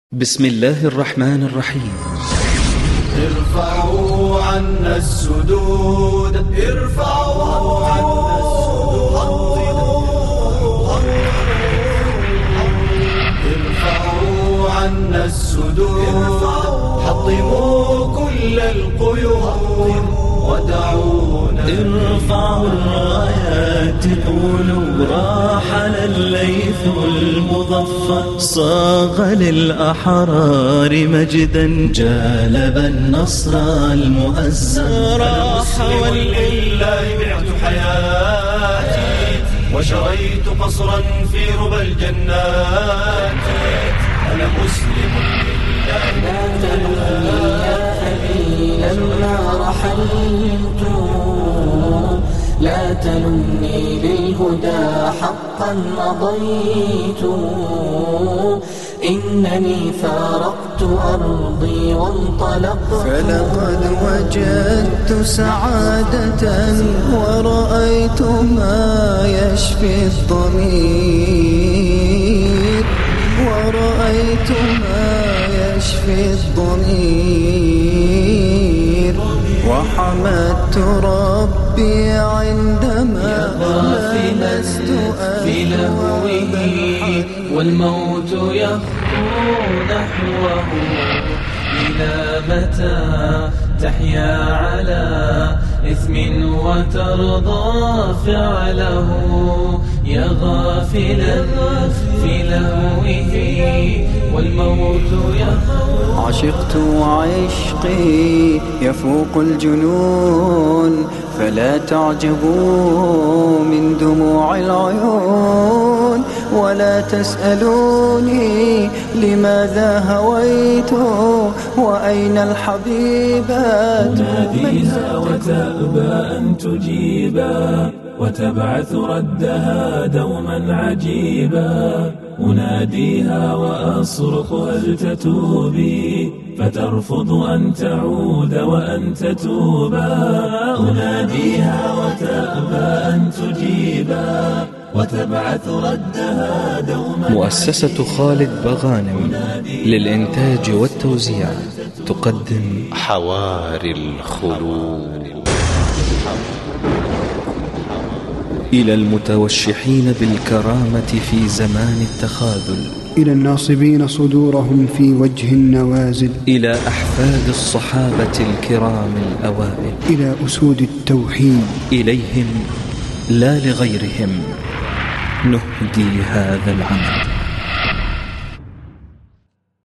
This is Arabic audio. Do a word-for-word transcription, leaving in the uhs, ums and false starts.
بسم الله الرحمن الرحيم. ارفعوا عنا السدود، ارفعوا عنا السدود، ارفعوا عنا السدود، حطموا كل القيود ودعونا. ارفعوا الرايات قولوا راحل الليث المظفر، صاغ للأحرار مجدا جالب النصر المؤزر. راح ولله بعت حياتي وشريت قصرا في ربى الجنات. أنا مسلم لله لما رحلت، لا تلمني للهدى حقا مضيت. إنني فارقت أرضي وانطلقت، فلقد وجدت سعادة ورأيت ما يشفي الضمير، ورأيت ما يشفي الضمير. وحمدت ربي عندما لست في لهوه والموت يخطو نحوه. إلى متى تحيا على إثم وترضى فعله، يا غافلا في لهوه والموت يخطو. عشقت وعشقي يفوق الجنون، فلا تعجبوا من دموع العيون. ولا تسألوني لماذا هويت وأين الحبيبات. تناديها وتأبى أن تجيبا، وتبعث ردها دوما عجيبا. أناديها وأصرخ هل تتوبي، فترفض أن تعود وأن تتوبا. أناديها وتأبى أن تجيبا، وتبعث ردها دوما. مؤسسة خالد بغانم للإنتاج والتوزيع تقدم حواري الخلود. إلى المتوشحين بالكرامة في زمان التخاذل، إلى الناصبين صدورهم في وجه النوازل، إلى أحفاد الصحابة الكرام الأوائل، إلى أسود التوحيد. إليهم لا لغيرهم نهدي هذا العمل.